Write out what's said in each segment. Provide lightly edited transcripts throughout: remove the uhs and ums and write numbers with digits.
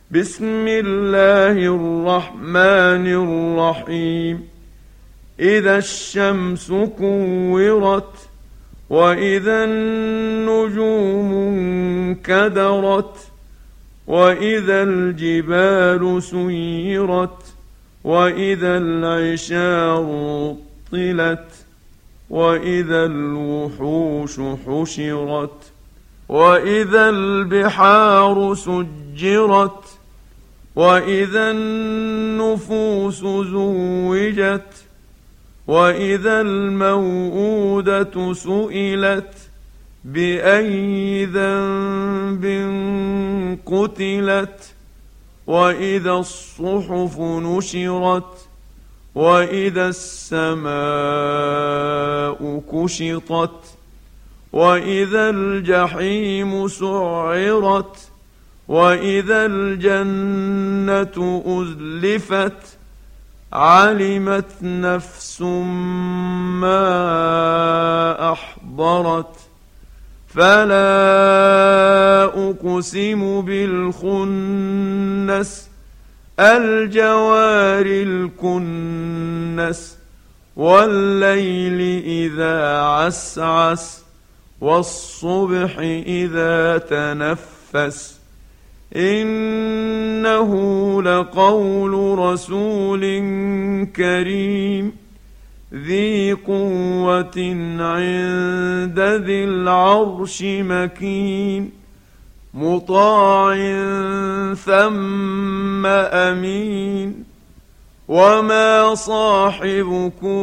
بسم الله الرحمن الرحيم. إذا الشمس كورت وإذا النجوم انكدرت وإذا الجبال سيرت وإذا العشار عطلت وإذا الوحوش حشرت وإذا البحار سجرت وإذا النفوس زوجت وإذا الموءودة سئلت بأي ذنب قتلت وإذا الصحف نشرت وإذا السماء كشطت وإذا الجحيم سعرت وإذا الجنة أزلفت علمت نفس ما أحضرت فلا أقسم بالخنس الجوار الكنس والليل إذا عسعس والصبح إذا تنفس إنه لقول رسول كريم ذي قوة عند ذي العرش مكين مطاع ثم أمين وما صاحبكم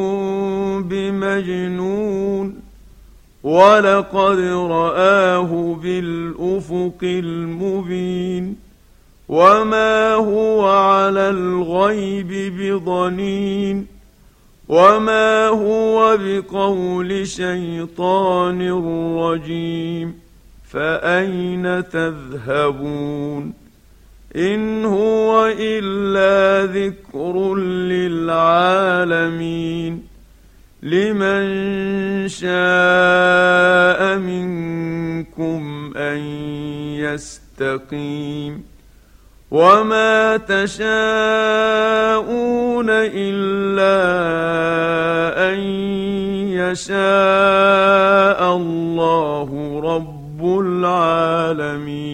بمجنون ولقد رآه بالأفق المبين وما هو على الغيب بضنين وما هو بقول شيطان رجيم فأين تذهبون إن هو إلا ذكر للعالمين لمن شاء منكم أن يستقيم وما تشاءون إلا أن يشاء الله رب العالمين.